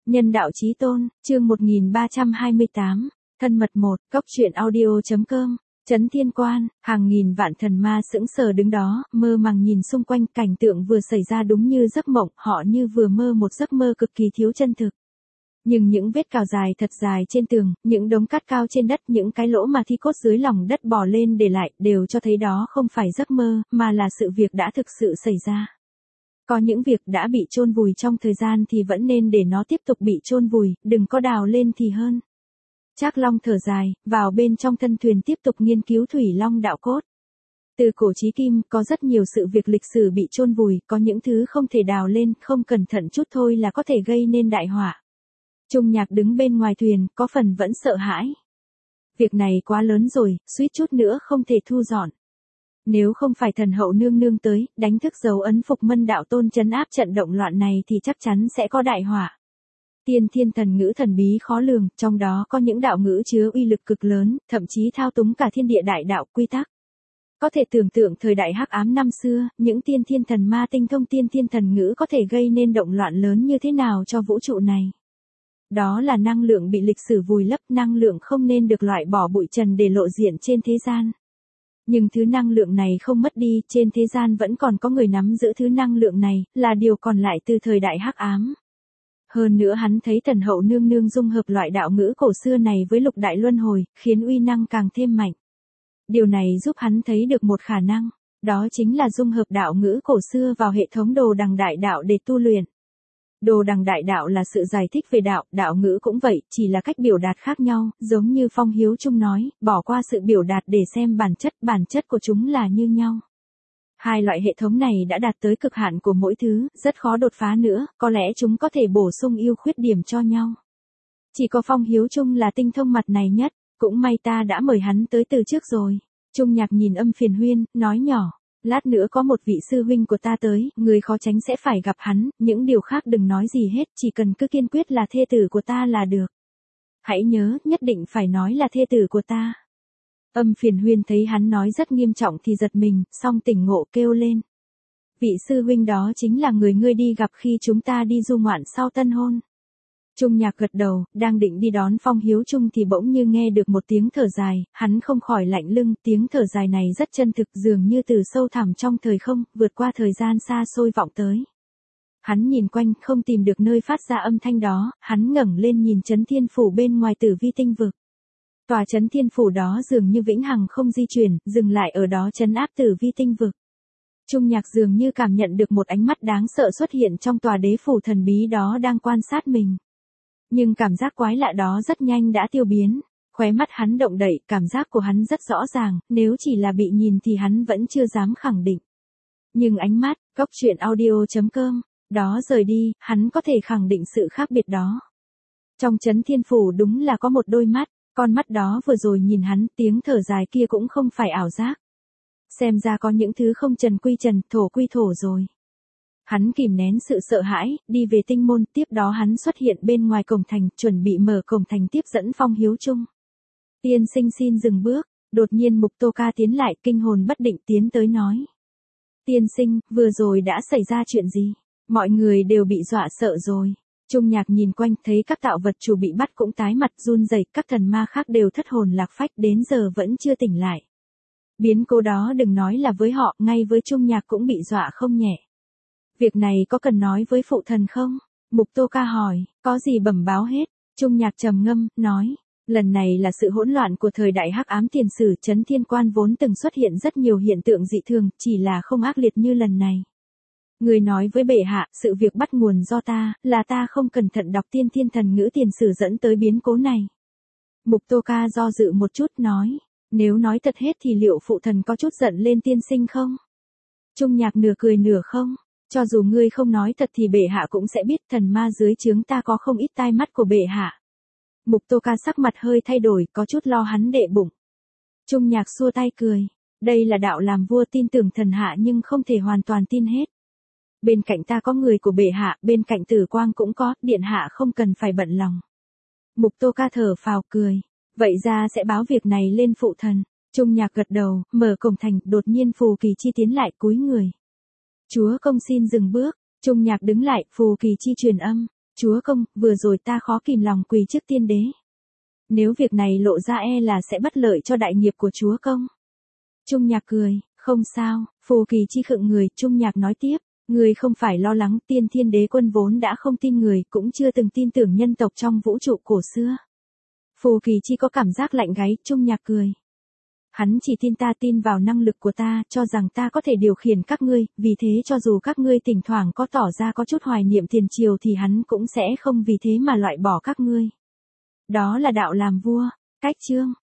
Nhân đạo chí tôn, chương 1328, thân mật 1, cốc truyện audio.com, Trấn Thiên Quan, hàng nghìn vạn thần ma sững sờ đứng đó, mơ màng nhìn xung quanh, cảnh tượng vừa xảy ra đúng như giấc mộng, họ như vừa mơ một giấc mơ cực kỳ thiếu chân thực. Nhưng những vết cào dài thật dài trên tường, những đống cát cao trên đất, những cái lỗ mà thi cốt dưới lòng đất bò lên để lại, đều cho thấy đó không phải giấc mơ, mà là sự việc đã thực sự xảy ra. Có những việc đã bị chôn vùi trong thời gian thì vẫn nên để nó tiếp tục bị chôn vùi, đừng có đào lên thì hơn. Trác Long thở dài, vào bên trong thân thuyền tiếp tục nghiên cứu thủy long đạo cốt. Từ cổ chí kim, có rất nhiều sự việc lịch sử bị chôn vùi, có những thứ không thể đào lên, không cẩn thận chút thôi là có thể gây nên đại họa. Trung Nhạc đứng bên ngoài thuyền, có phần vẫn sợ hãi. Việc này quá lớn rồi, suýt chút nữa không thể thu dọn. Nếu không phải thần hậu nương nương tới, đánh thức dấu ấn Phục Mân đạo tôn trấn áp trận động loạn này thì chắc chắn sẽ có đại họa. Tiên thiên thần ngữ thần bí khó lường, trong đó có những đạo ngữ chứa uy lực cực lớn, thậm chí thao túng cả thiên địa đại đạo quy tắc. Có thể tưởng tượng thời đại hắc ám năm xưa, những tiên thiên thần ma tinh thông tiên thiên thần ngữ có thể gây nên động loạn lớn như thế nào cho vũ trụ này. Đó là năng lượng bị lịch sử vùi lấp, năng lượng không nên được loại bỏ bụi trần để lộ diện trên thế gian. Nhưng thứ năng lượng này không mất đi, trên thế gian vẫn còn có người nắm giữ thứ năng lượng này, là điều còn lại từ thời đại hắc ám. Hơn nữa hắn thấy thần hậu nương nương dung hợp loại đạo ngữ cổ xưa này với lục đại luân hồi, khiến uy năng càng thêm mạnh. Điều này giúp hắn thấy được một khả năng, đó chính là dung hợp đạo ngữ cổ xưa vào hệ thống đồ đằng đại đạo để tu luyện. Đồ đằng đại đạo là sự giải thích về đạo, đạo ngữ cũng vậy, chỉ là cách biểu đạt khác nhau, giống như Phong Hiếu Trung nói, bỏ qua sự biểu đạt để xem bản chất của chúng là như nhau. Hai loại hệ thống này đã đạt tới cực hạn của mỗi thứ, rất khó đột phá nữa, có lẽ chúng có thể bổ sung ưu khuyết điểm cho nhau. Chỉ có Phong Hiếu Trung là tinh thông mặt này nhất, cũng may ta đã mời hắn tới từ trước rồi. Trung Nhạc nhìn Âm Phiền Huyên, nói nhỏ. Lát nữa có một vị sư huynh của ta tới, người khó tránh sẽ phải gặp hắn, những điều khác đừng nói gì hết, chỉ cần cứ kiên quyết là thê tử của ta là được. Hãy nhớ, nhất định phải nói là thê tử của ta. Âm Phiền Huyên thấy hắn nói rất nghiêm trọng thì giật mình, song tỉnh ngộ kêu lên. Vị sư huynh đó chính là người ngươi đi gặp khi chúng ta đi du ngoạn sau tân hôn. Trung Nhạc gật đầu, đang định đi đón Phong Hiếu Trung thì bỗng như nghe được một tiếng thở dài, hắn không khỏi lạnh lưng, tiếng thở dài này rất chân thực, dường như từ sâu thẳm trong thời không, vượt qua thời gian xa xôi vọng tới. Hắn nhìn quanh, không tìm được nơi phát ra âm thanh đó, hắn ngẩng lên nhìn Trấn Thiên Phủ bên ngoài Tử Vi tinh vực. Tòa Trấn Thiên Phủ đó dường như vĩnh hằng không di chuyển, dừng lại ở đó trấn áp Tử Vi tinh vực. Trung Nhạc dường như cảm nhận được một ánh mắt đáng sợ xuất hiện trong tòa đế phủ thần bí đó đang quan sát mình. Nhưng cảm giác quái lạ đó rất nhanh đã tiêu biến, khóe mắt hắn động đậy, cảm giác của hắn rất rõ ràng, nếu chỉ là bị nhìn thì hắn vẫn chưa dám khẳng định. Nhưng ánh mắt, cốc truyện audio.com, đó rời đi, hắn có thể khẳng định sự khác biệt đó. Trong Trấn Thiên Phủ đúng là có một đôi mắt, con mắt đó vừa rồi nhìn hắn, tiếng thở dài kia cũng không phải ảo giác. Xem ra có những thứ không trần quy trần, thổ quy thổ rồi. Hắn kìm nén sự sợ hãi, đi về tinh môn, tiếp đó hắn xuất hiện bên ngoài cổng thành, chuẩn bị mở cổng thành tiếp dẫn Phong Hiếu Trung. Tiên sinh xin dừng bước, đột nhiên Mục Tô Ca tiến lại, kinh hồn bất định tiến tới nói. Tiên sinh, vừa rồi đã xảy ra chuyện gì? Mọi người đều bị dọa sợ rồi. Trung Nhạc nhìn quanh, thấy các tạo vật chủ bị bắt cũng tái mặt run rẩy, các thần ma khác đều thất hồn lạc phách, đến giờ vẫn chưa tỉnh lại. Biến cố đó đừng nói là với họ, ngay với Trung Nhạc cũng bị dọa không nhẹ. Việc này có cần nói với phụ thần không? Mục Tô Ca hỏi, có gì bẩm báo hết? Trung Nhạc trầm ngâm, nói, lần này là sự hỗn loạn của thời đại hắc ám tiền sử, Trấn Thiên Quan vốn từng xuất hiện rất nhiều hiện tượng dị thường, chỉ là không ác liệt như lần này. Người nói với bệ hạ, sự việc bắt nguồn do ta, là ta không cẩn thận đọc tiên thiên thần ngữ tiền sử dẫn tới biến cố này. Mục Tô Ca do dự một chút nói, nếu nói thật hết thì liệu phụ thần có chút giận lên tiên sinh không? Trung Nhạc nửa cười nửa không. Cho dù ngươi không nói thật thì bệ hạ cũng sẽ biết thần ma dưới trướng ta có không ít tai mắt của bệ hạ. Mục Tô Ca sắc mặt hơi thay đổi, có chút lo hắn đệ bụng. Trung Nhạc xua tay cười. Đây là đạo làm vua, tin tưởng thần hạ nhưng không thể hoàn toàn tin hết. Bên cạnh ta có người của bệ hạ, bên cạnh Tử Quang cũng có, điện hạ không cần phải bận lòng. Mục Tô Ca thở phào cười. Vậy ra sẽ báo việc này lên phụ thần. Trung Nhạc gật đầu, mở cổng thành, đột nhiên Phù Kỳ Chi tiến lại cúi người. Chúa công xin dừng bước, Trung Nhạc đứng lại, Phù Kỳ Chi truyền âm. Chúa công, vừa rồi ta khó kìm lòng quỳ trước tiên đế. Nếu việc này lộ ra là sẽ bất lợi cho đại nghiệp của chúa công. Trung Nhạc cười, không sao, Phù Kỳ Chi khựng người, Trung Nhạc nói tiếp, người không phải lo lắng, Tiên Thiên Đế Quân vốn đã không tin người, cũng chưa từng tin tưởng nhân tộc trong vũ trụ cổ xưa. Phù Kỳ Chi có cảm giác lạnh gáy, Trung Nhạc cười. Hắn chỉ tin vào năng lực của ta, cho rằng ta có thể điều khiển các ngươi, vì thế cho dù các ngươi thỉnh thoảng có tỏ ra có chút hoài niệm tiền triều thì hắn cũng sẽ không vì thế mà loại bỏ các ngươi. Đó là đạo làm vua. Cách chương